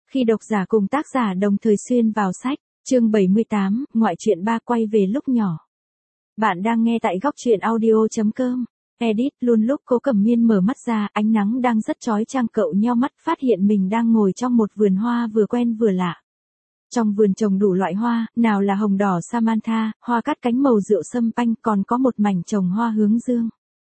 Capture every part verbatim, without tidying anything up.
Khi độc giả cùng tác giả đồng thời xuyên vào sách, chương bảy mươi tám, ngoại truyện ba quay về lúc nhỏ. Bạn đang nghe tại góc truyện audio chấm com. Edit, luôn lúc Cố Cẩm Miên mở mắt ra, ánh nắng đang rất chói chang, cậu nheo mắt phát hiện mình đang ngồi trong một vườn hoa vừa quen vừa lạ. Trong vườn trồng đủ loại hoa, nào là hồng đỏ Samantha, hoa cát cánh màu rượu sâm panh, còn có một mảnh trồng hoa hướng dương.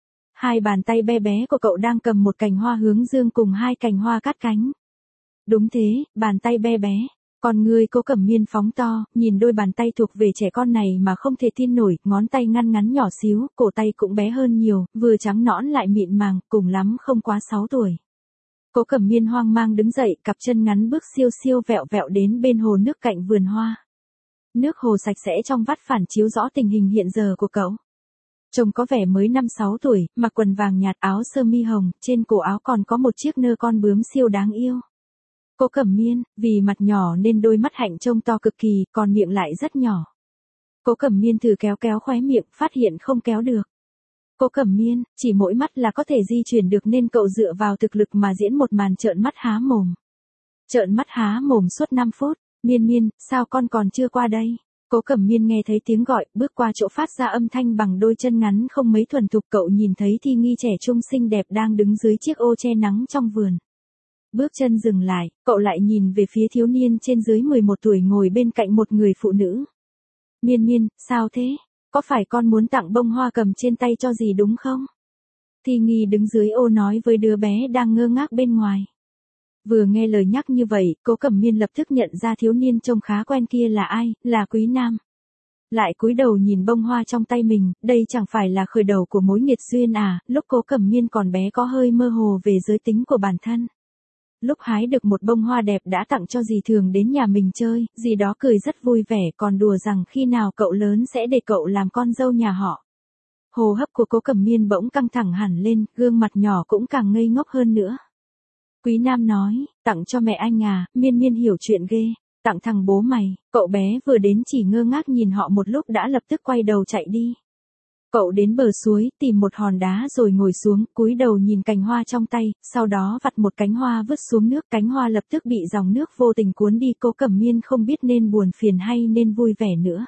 Hai bàn tay bé bé của cậu đang cầm một cành hoa hướng dương cùng hai cành hoa cát cánh. Đúng thế, bàn tay bé bé. Còn người Cố Cẩm Miên phóng to, nhìn đôi bàn tay thuộc về trẻ con này mà không thể tin nổi, ngón tay ngăn ngắn nhỏ xíu, cổ tay cũng bé hơn nhiều, vừa trắng nõn lại mịn màng, cùng lắm không quá sáu tuổi. Cố Cẩm Miên hoang mang đứng dậy, cặp chân ngắn bước siêu siêu vẹo vẹo đến bên hồ nước cạnh vườn hoa. Nước hồ sạch sẽ trong vắt phản chiếu rõ tình hình hiện giờ của cậu. Trông có vẻ mới năm sáu tuổi, mặc quần vàng nhạt, áo sơ mi hồng, trên cổ áo còn có một chiếc nơ con bướm siêu đáng yêu. Cố Cẩm Miên, vì mặt nhỏ nên đôi mắt hạnh trông to cực kỳ, còn miệng lại rất nhỏ. Cố Cẩm Miên thử kéo kéo khóe miệng, phát hiện không kéo được. Cố Cẩm Miên, chỉ mỗi mắt là có thể di chuyển được nên cậu dựa vào thực lực mà diễn một màn trợn mắt há mồm. Trợn mắt há mồm suốt năm phút, Miên Miên, sao con còn chưa qua đây? Cố Cẩm Miên nghe thấy tiếng gọi, bước qua chỗ phát ra âm thanh bằng đôi chân ngắn không mấy thuần thục, cậu nhìn thấy Thi Nghi trẻ trung xinh đẹp đang đứng dưới chiếc ô che nắng trong vườn. Bước chân dừng lại, cậu lại nhìn về phía thiếu niên trên dưới mười một tuổi ngồi bên cạnh một người phụ nữ. Miên Miên, sao thế? Có phải con muốn tặng bông hoa cầm trên tay cho gì đúng không? Thi Nghi đứng dưới ô nói với đứa bé đang ngơ ngác bên ngoài. Vừa nghe lời nhắc như vậy, Cố Cẩm Miên lập tức nhận ra thiếu niên trông khá quen kia là ai, là Quý Nam. Lại cúi đầu nhìn bông hoa trong tay mình, đây chẳng phải là khởi đầu của mối nghiệt duyên à, lúc Cố Cẩm Miên còn bé có hơi mơ hồ về giới tính của bản thân. Lúc hái được một bông hoa đẹp đã tặng cho dì thường đến nhà mình chơi, dì đó cười rất vui vẻ còn đùa rằng khi nào cậu lớn sẽ để cậu làm con dâu nhà họ. Hô hấp của Cố Cẩm Miên bỗng căng thẳng hẳn lên, gương mặt nhỏ cũng càng ngây ngốc hơn nữa. Quý Nam nói, tặng cho mẹ anh à, Miên Miên hiểu chuyện ghê, tặng thằng bố mày, cậu bé vừa đến chỉ ngơ ngác nhìn họ một lúc đã lập tức quay đầu chạy đi. Cậu đến bờ suối, tìm một hòn đá rồi ngồi xuống, cúi đầu nhìn cành hoa trong tay, sau đó vặt một cánh hoa vứt xuống nước, cánh hoa lập tức bị dòng nước vô tình cuốn đi. Cố Cẩm Miên không biết nên buồn phiền hay nên vui vẻ nữa.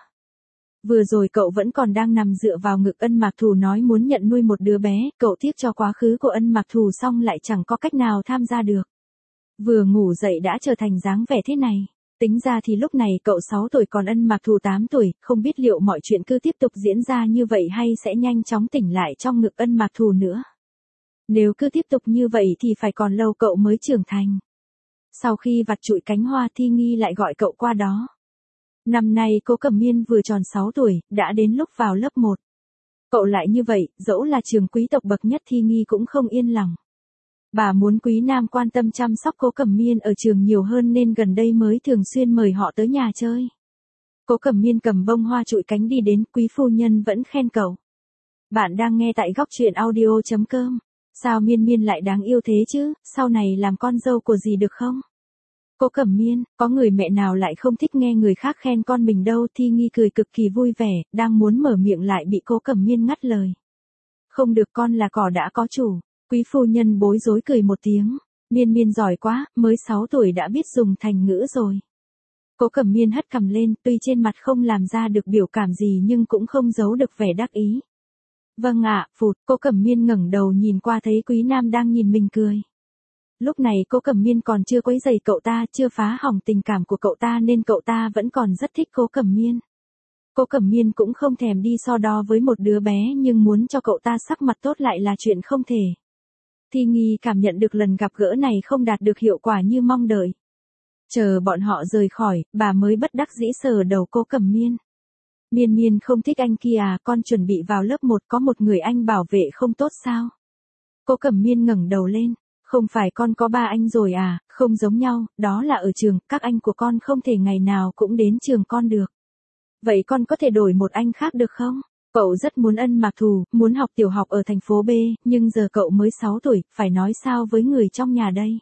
Vừa rồi cậu vẫn còn đang nằm dựa vào ngực Ân Mạc Thù nói muốn nhận nuôi một đứa bé, cậu tiếc cho quá khứ của Ân Mạc Thù xong lại chẳng có cách nào tham gia được. Vừa ngủ dậy đã trở thành dáng vẻ thế này. Tính ra thì lúc này cậu sáu tuổi còn Ân Mạc Thù tám tuổi, không biết liệu mọi chuyện cứ tiếp tục diễn ra như vậy hay sẽ nhanh chóng tỉnh lại trong ngực Ân Mạc Thù nữa. Nếu cứ tiếp tục như vậy thì phải còn lâu cậu mới trưởng thành. Sau khi vặt trụi cánh hoa, Thi Nghi lại gọi cậu qua đó. Năm nay Cố Cẩm Miên vừa tròn sáu tuổi, đã đến lúc vào lớp một. Cậu lại như vậy, dẫu là trường quý tộc bậc nhất Thi Nghi cũng không yên lòng. Bà muốn Quý Nam quan tâm chăm sóc Cố Cẩm Miên ở trường nhiều hơn nên gần đây mới thường xuyên mời họ tới nhà chơi. Cố Cẩm Miên cầm bông hoa trụi cánh đi đến, quý phu nhân vẫn khen cậu. Bạn đang nghe tại góc truyện audio chấm com. Sao Miên Miên lại đáng yêu thế chứ, sau này làm con dâu của dì được không? Cố Cẩm Miên, có người mẹ nào lại không thích nghe người khác khen con mình đâu. Thi Nghi cười cực kỳ vui vẻ, đang muốn mở miệng lại bị Cố Cẩm Miên ngắt lời. Không được, con là cỏ đã có chủ. Quý phu nhân bối rối cười một tiếng, Miên Miên giỏi quá, mới sáu tuổi đã biết dùng thành ngữ rồi. Cố Cẩm Miên hất cằm lên, tuy trên mặt không làm ra được biểu cảm gì nhưng cũng không giấu được vẻ đắc ý. Vâng ạ, phụt, Cố Cẩm Miên ngẩng đầu nhìn qua thấy Quý Nam đang nhìn mình cười. Lúc này Cố Cẩm Miên còn chưa quấy rầy cậu ta, chưa phá hỏng tình cảm của cậu ta nên cậu ta vẫn còn rất thích Cố Cẩm Miên. Cố Cẩm Miên cũng không thèm đi so đo với một đứa bé nhưng muốn cho cậu ta sắc mặt tốt lại là chuyện không thể. Thi Nghi cảm nhận được lần gặp gỡ này không đạt được hiệu quả như mong đợi. Chờ bọn họ rời khỏi, bà mới bất đắc dĩ sờ đầu Cố Cẩm Miên. Miên Miên không thích anh kia à, con chuẩn bị vào lớp một có một người anh bảo vệ không tốt sao? Cố Cẩm Miên ngẩng đầu lên, không phải con có ba anh rồi à, không giống nhau, đó là ở trường, các anh của con không thể ngày nào cũng đến trường con được. Vậy con có thể đổi một anh khác được không? Cậu rất muốn Ân Mạc Thù, muốn học tiểu học ở thành phố B, nhưng giờ cậu mới sáu tuổi, phải nói sao với người trong nhà đây?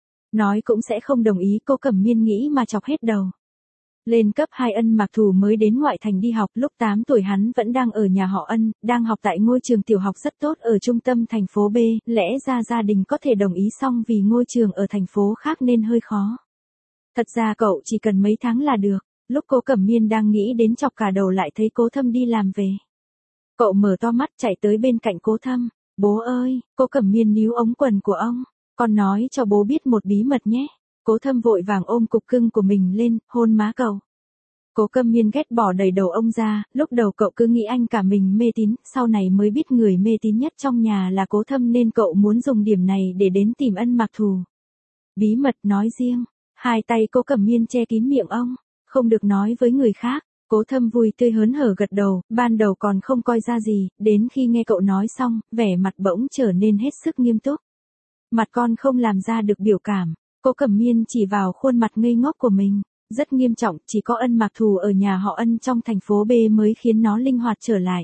Nói cũng sẽ không đồng ý. Cố Cẩm Miên nghĩ mà chọc hết đầu. Lên cấp hai Ân Mạc Thù mới đến ngoại thành đi học, lúc tám tuổi hắn vẫn đang ở nhà họ Ân, đang học tại ngôi trường tiểu học rất tốt ở trung tâm thành phố B, lẽ ra gia đình có thể đồng ý xong vì ngôi trường ở thành phố khác nên hơi khó. Thật ra cậu chỉ cần mấy tháng là được. Lúc Cố Cẩm Miên đang nghĩ đến chọc cả đầu lại thấy Cố Thâm đi làm về. Cậu mở to mắt chạy tới bên cạnh Cố Thâm. Bố ơi, Cố Cẩm Miên níu ống quần của ông. Con nói cho bố biết một bí mật nhé. Cố Thâm vội vàng ôm cục cưng của mình lên, hôn má cậu. Cố Cẩm Miên ghét bỏ đầy đầu ông ra, lúc đầu cậu cứ nghĩ anh cả mình mê tín, sau này mới biết người mê tín nhất trong nhà là Cố Thâm nên cậu muốn dùng điểm này để đến tìm Ân Mạc Thù. Bí mật nói riêng, hai tay Cố Cẩm Miên che kín miệng ông, không được nói với người khác. Cố Thâm vui tươi hớn hở gật đầu, ban đầu còn không coi ra gì, đến khi nghe cậu nói xong, vẻ mặt bỗng trở nên hết sức nghiêm túc. Mặt con không làm ra được biểu cảm, Cố Cẩm Miên chỉ vào khuôn mặt ngây ngốc của mình. Rất nghiêm trọng, chỉ có Ân Mạc Thù ở nhà họ Ân trong thành phố B mới khiến nó linh hoạt trở lại.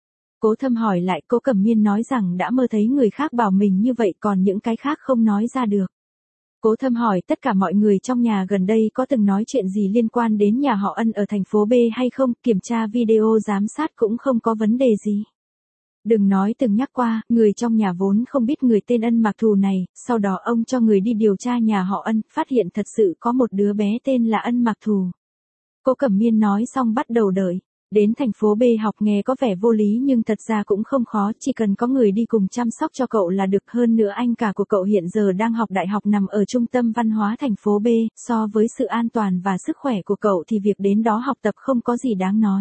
Cố Thâm hỏi lại, Cố Cẩm Miên nói rằng đã mơ thấy người khác bảo mình như vậy còn những cái khác không nói ra được. Cố Thâm hỏi tất cả mọi người trong nhà gần đây có từng nói chuyện gì liên quan đến nhà họ Ân ở thành phố B hay không, kiểm tra video giám sát cũng không có vấn đề gì. Đừng nói từng nhắc qua, người trong nhà vốn không biết người tên Ân Mạc Thù này, sau đó ông cho người đi điều tra nhà họ Ân, phát hiện thật sự có một đứa bé tên là Ân Mạc Thù. Cố Cẩm Miên nói xong bắt đầu đợi. Đến thành phố B học nghe có vẻ vô lý nhưng thật ra cũng không khó, chỉ cần có người đi cùng chăm sóc cho cậu là được. Hơn nữa anh cả của cậu hiện giờ đang học đại học nằm ở trung tâm văn hóa thành phố B, so với sự an toàn và sức khỏe của cậu thì việc đến đó học tập không có gì đáng nói.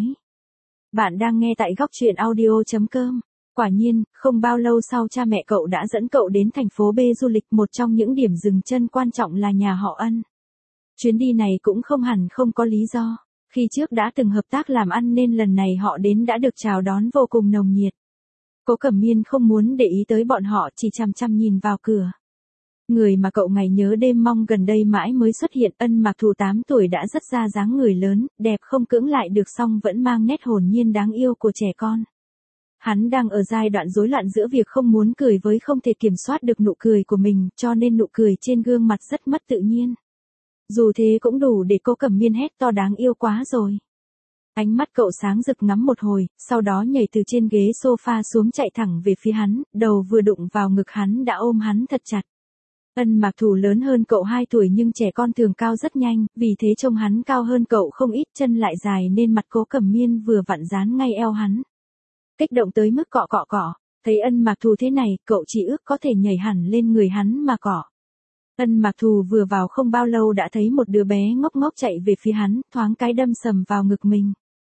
Bạn đang nghe tại góc truyện audio chấm com. Quả nhiên, không bao lâu sau cha mẹ cậu đã dẫn cậu đến thành phố B du lịch, một trong những điểm dừng chân quan trọng là nhà họ Ân. Chuyến đi này cũng không hẳn không có lý do. Khi trước đã từng hợp tác làm ăn nên lần này họ đến đã được chào đón vô cùng nồng nhiệt. Cố Cẩm Miên không muốn để ý tới bọn họ, chỉ chăm chăm nhìn vào cửa. Người mà cậu ngày nhớ đêm mong gần đây mãi mới xuất hiện, Ân Mạc Thù tám tuổi đã rất ra dáng người lớn, đẹp không cưỡng lại được song vẫn mang nét hồn nhiên đáng yêu của trẻ con. Hắn đang ở giai đoạn rối loạn giữa việc không muốn cười với không thể kiểm soát được nụ cười của mình, cho nên nụ cười trên gương mặt rất mất tự nhiên. Dù thế cũng đủ để Cố Cẩm Miên hét to đáng yêu quá rồi. Ánh mắt cậu sáng rực ngắm một hồi, sau đó nhảy từ trên ghế sofa xuống chạy thẳng về phía hắn, đầu vừa đụng vào ngực hắn đã ôm hắn thật chặt. Ân Mạc Thù lớn hơn cậu hai tuổi nhưng trẻ con thường cao rất nhanh, vì thế trông hắn cao hơn cậu không ít, chân lại dài nên mặt Cố Cẩm Miên vừa vặn dán ngay eo hắn. Kích động tới mức cọ cọ cọ, thấy Ân Mạc Thù thế này, cậu chỉ ước có thể nhảy hẳn lên người hắn mà cọ. Ân Mạc Thù vừa vào không bao lâu đã thấy một đứa bé ngốc ngốc chạy về phía hắn, thoáng cái đâm sầm vào ngực mình.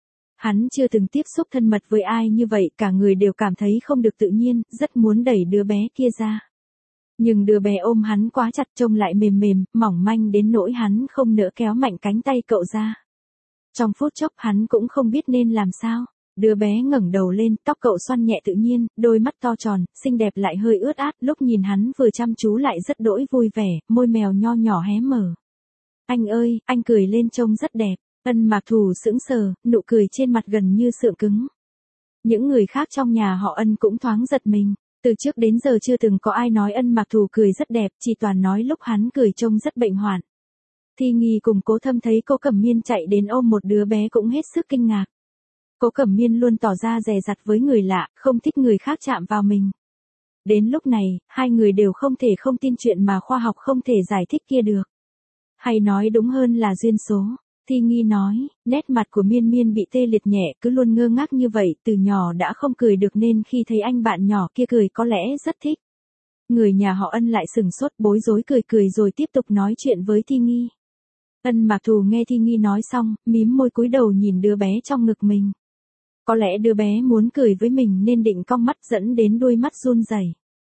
Hắn chưa từng tiếp xúc thân mật với ai như vậy, cả người đều cảm thấy không được tự nhiên, rất muốn đẩy đứa bé kia ra. Nhưng đứa bé ôm hắn quá chặt, trông lại mềm mềm, mỏng manh đến nỗi hắn không nỡ kéo mạnh cánh tay cậu ra. Trong phút chốc hắn cũng không biết nên làm sao. Đứa bé ngẩng đầu lên, tóc cậu xoăn nhẹ tự nhiên, đôi mắt to tròn, xinh đẹp lại hơi ướt át, lúc nhìn hắn vừa chăm chú lại rất đỗi vui vẻ, môi mèo nho nhỏ hé mở. Anh ơi, anh cười lên trông rất đẹp. Ân Mạc Thù sững sờ, nụ cười trên mặt gần như sượng cứng. Những người khác trong nhà họ Ân cũng thoáng giật mình. Từ trước đến giờ chưa từng có ai nói Ân Mạc Thù cười rất đẹp, chỉ toàn nói lúc hắn cười trông rất bệnh hoạn. Thi Nghi cùng Cố Thâm thấy Cố Cẩm Miên chạy đến ôm một đứa bé cũng hết sức kinh ngạc. Cố Cẩm Miên luôn tỏ ra dè dặt với người lạ, không thích người khác chạm vào mình. Đến lúc này, hai người đều không thể không tin chuyện mà khoa học không thể giải thích kia được. Hay nói đúng hơn là duyên số. Thi Nghi nói, nét mặt của Miên Miên bị tê liệt nhẹ, cứ luôn ngơ ngác như vậy, từ nhỏ đã không cười được nên khi thấy anh bạn nhỏ kia cười có lẽ rất thích. Người nhà họ Ân lại sừng sốt bối rối cười cười rồi tiếp tục nói chuyện với Thi Nghi. Ân Mạc Thù nghe Thi Nghi nói xong, mím môi cúi đầu nhìn đứa bé trong ngực mình. Có lẽ đứa bé muốn cười với mình nên định cong mắt dẫn đến đôi mắt run rẩy.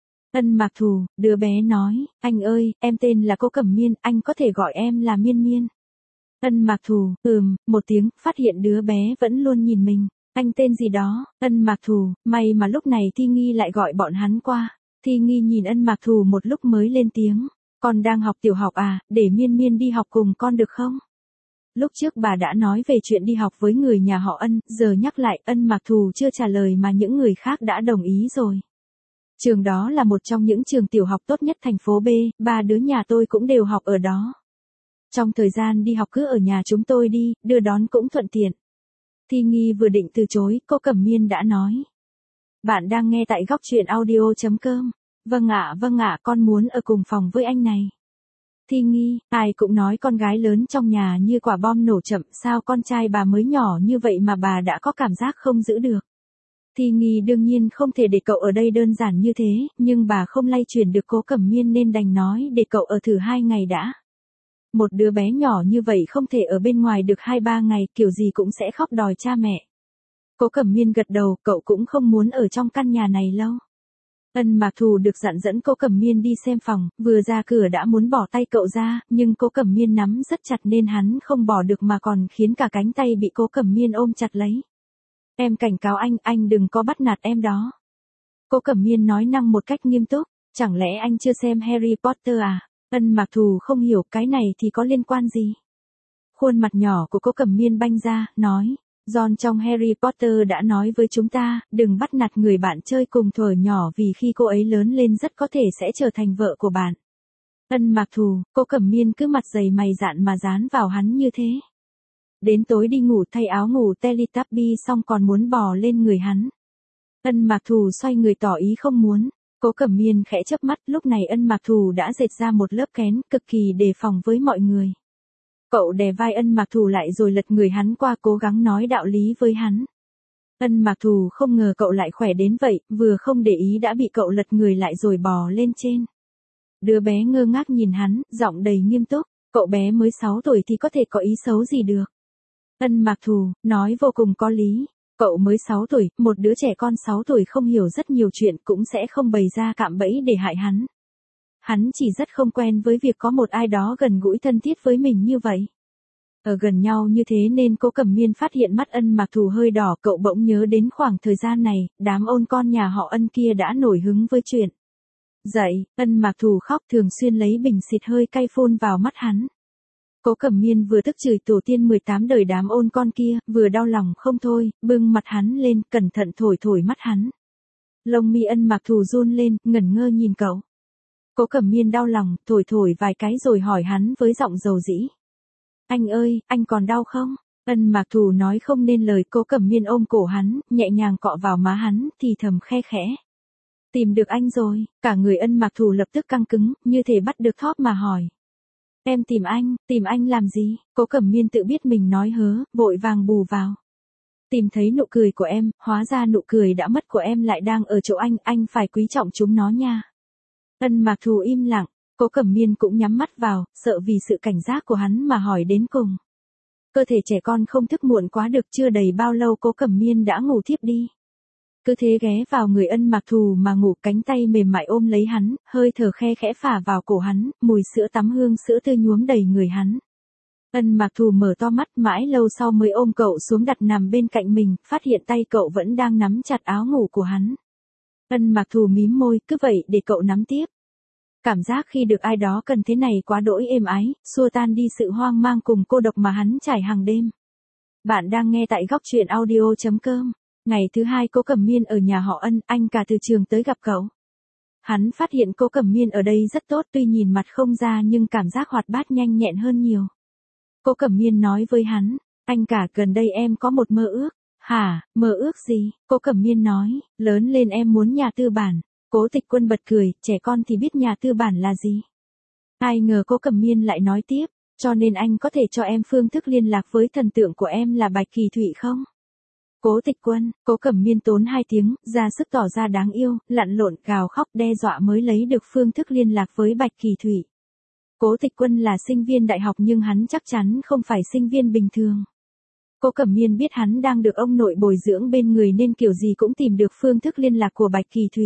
Ân Mạc Thù, đứa bé nói, anh ơi, em tên là Cố Cẩm Miên, anh có thể gọi em là Miên Miên. Ân Mạc Thù, ừm, một tiếng, phát hiện đứa bé vẫn luôn nhìn mình. Anh tên gì đó, Ân Mạc Thù, may mà lúc này Thi Nghi lại gọi bọn hắn qua. Thi Nghi nhìn Ân Mạc Thù một lúc mới lên tiếng. Con đang học tiểu học à, để Miên Miên đi học cùng con được không? Lúc trước bà đã nói về chuyện đi học với người nhà họ Ân, giờ nhắc lại Ân Mạc Thù chưa trả lời mà những người khác đã đồng ý rồi. Trường đó là một trong những trường tiểu học tốt nhất thành phố B, ba đứa nhà tôi cũng đều học ở đó. Trong thời gian đi học cứ ở nhà chúng tôi đi, đưa đón cũng thuận tiện. Thi Nghi vừa định từ chối, Cố Cẩm Miên đã nói. Bạn đang nghe tại góc truyện audio chấm com. Vâng ạ, vâng ạ, con muốn ở cùng phòng với anh này. Thi Nghi, ai cũng nói con gái lớn trong nhà như quả bom nổ chậm, sao con trai bà mới nhỏ như vậy mà bà đã có cảm giác không giữ được. Thi Nghi đương nhiên không thể để cậu ở đây đơn giản như thế, nhưng bà không lay chuyển được Cố Cẩm Miên nên đành nói để cậu ở thử hai ngày đã. Một đứa bé nhỏ như vậy không thể ở bên ngoài được hai ba ngày, kiểu gì cũng sẽ khóc đòi cha mẹ. Cố Cẩm Miên gật đầu, cậu cũng không muốn ở trong căn nhà này lâu. Ân Mạc Thù được dặn dẫn Cố Cẩm Miên đi xem phòng, vừa ra cửa đã muốn bỏ tay cậu ra, nhưng Cố Cẩm Miên nắm rất chặt nên hắn không bỏ được mà còn khiến cả cánh tay bị Cố Cẩm Miên ôm chặt lấy. Em cảnh cáo anh, anh đừng có bắt nạt em đó. Cố Cẩm Miên nói năng một cách nghiêm túc, chẳng lẽ anh chưa xem Harry Potter à? Ân Mạc Thù không hiểu cái này thì có liên quan gì. Khuôn mặt nhỏ của Cố Cẩm Miên banh ra, nói, Ron trong Harry Potter đã nói với chúng ta, đừng bắt nạt người bạn chơi cùng thuở nhỏ vì khi cô ấy lớn lên rất có thể sẽ trở thành vợ của bạn. Ân Mạc Thù, Cố Cẩm Miên cứ mặt dày mày dạn mà dán vào hắn như thế. Đến tối đi ngủ thay áo ngủ Teletubby xong còn muốn bò lên người hắn. Ân Mạc Thù xoay người tỏ ý không muốn. Cố Cẩm Miên khẽ chớp mắt, lúc này Ân Mạc Thù đã dệt ra một lớp kén, cực kỳ đề phòng với mọi người. Cậu đè vai Ân Mạc Thù lại rồi lật người hắn qua cố gắng nói đạo lý với hắn. Ân Mạc Thù không ngờ cậu lại khỏe đến vậy, vừa không để ý đã bị cậu lật người lại rồi bò lên trên. Đứa bé ngơ ngác nhìn hắn, giọng đầy nghiêm túc, cậu bé mới sáu tuổi thì có thể có ý xấu gì được. Ân Mạc Thù, nói vô cùng có lý. Cậu mới sáu tuổi, một đứa trẻ con sáu tuổi không hiểu rất nhiều chuyện cũng sẽ không bày ra cạm bẫy để hại hắn. Hắn chỉ rất không quen với việc có một ai đó gần gũi thân thiết với mình như vậy. Ở gần nhau như thế nên Cố Cẩm Miên phát hiện mắt Ân Mạc Thù hơi đỏ, cậu bỗng nhớ đến khoảng thời gian này, đám ôn con nhà họ Ân kia đã nổi hứng với chuyện. Dậy, Ân Mạc Thù khóc, thường xuyên lấy bình xịt hơi cay phun vào mắt hắn. Cố Cẩm Miên vừa tức chửi tổ tiên mười tám đời đám ôn con kia, vừa đau lòng không thôi, bưng mặt hắn lên, cẩn thận thổi thổi mắt hắn. Lông mi Ân Mạc Thù run lên, ngẩn ngơ nhìn cậu. Cố Cẩm Miên đau lòng, thổi thổi vài cái rồi hỏi hắn với giọng dầu dĩ. Anh ơi, anh còn đau không? Ân Mạc Thù nói không nên lời. Cố Cẩm Miên ôm cổ hắn, nhẹ nhàng cọ vào má hắn, thì thầm khe khẽ. Tìm được anh rồi, cả người Ân Mạc Thù lập tức căng cứng, như thể bắt được thóp mà hỏi. Em tìm anh, tìm anh làm gì? Cố Cẩm Miên tự biết mình nói hớ, vội vàng bù vào. Tìm thấy nụ cười của em, hóa ra nụ cười đã mất của em lại đang ở chỗ anh, anh phải quý trọng chúng nó nha. Ân Mạc Thù im lặng, Cố Cẩm Miên cũng nhắm mắt vào, sợ vì sự cảnh giác của hắn mà hỏi đến cùng. Cơ thể trẻ con không thức muộn quá được, chưa đầy bao lâu Cố Cẩm Miên đã ngủ thiếp đi. Cứ thế ghé vào người Ân Mạc Thù mà ngủ, cánh tay mềm mại ôm lấy hắn, hơi thở khe khẽ phả vào cổ hắn, mùi sữa tắm hương sữa tươi nhuốm đầy người hắn. Ân Mạc Thù mở to mắt, mãi lâu sau mới ôm cậu xuống đặt nằm bên cạnh mình, phát hiện tay cậu vẫn đang nắm chặt áo ngủ của hắn. Ân Mạc Thù mím môi, cứ vậy để cậu nắm tiếp. Cảm giác khi được ai đó cần thế này quá đỗi êm ái, xua tan đi sự hoang mang cùng cô độc mà hắn trải hàng đêm. Bạn đang nghe tại góc truyện audio chấm com. Ngày thứ hai Cố Cẩm Miên ở nhà họ Ân, anh cả từ trường tới gặp cậu. Hắn phát hiện Cố Cẩm Miên ở đây rất tốt, tuy nhìn mặt không ra nhưng cảm giác hoạt bát nhanh nhẹn hơn nhiều. Cố Cẩm Miên nói với hắn, anh cả gần đây em có một mơ ước. Hả, mơ ước gì? Cố Cẩm Miên nói, lớn lên em muốn nhà tư bản. Cố Tịch Quân bật cười, trẻ con thì biết nhà tư bản là gì. Ai ngờ Cố Cẩm Miên lại nói tiếp, cho nên anh có thể cho em phương thức liên lạc với thần tượng của em là Bạch Kỳ Thụy không? Cố Tịch Quân, Cố Cẩm Miên tốn hai tiếng, ra sức tỏ ra đáng yêu, lặn lộn, gào khóc đe dọa mới lấy được phương thức liên lạc với Bạch Kỳ Thụy. Cố Tịch Quân là sinh viên đại học nhưng hắn chắc chắn không phải sinh viên bình thường. Cố Cẩm Miên biết hắn đang được ông nội bồi dưỡng bên người nên kiểu gì cũng tìm được phương thức liên lạc của Bạch Kỳ Thụy.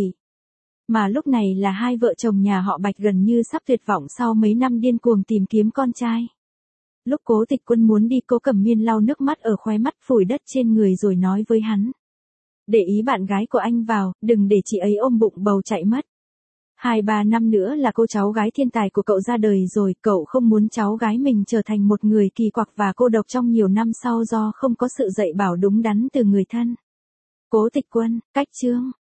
Mà lúc này là hai vợ chồng nhà họ Bạch gần như sắp tuyệt vọng sau mấy năm điên cuồng tìm kiếm con trai. Lúc Cố Tịch Quân muốn đi, Cố Cẩm Miên lau nước mắt ở khóe mắt, phủi đất trên người rồi nói với hắn. Để ý bạn gái của anh vào, đừng để chị ấy ôm bụng bầu chạy mất. Hai ba năm nữa là cô cháu gái thiên tài của cậu ra đời rồi, cậu không muốn cháu gái mình trở thành một người kỳ quặc và cô độc trong nhiều năm sau do không có sự dạy bảo đúng đắn từ người thân. Cố Tịch Quân, cách chương.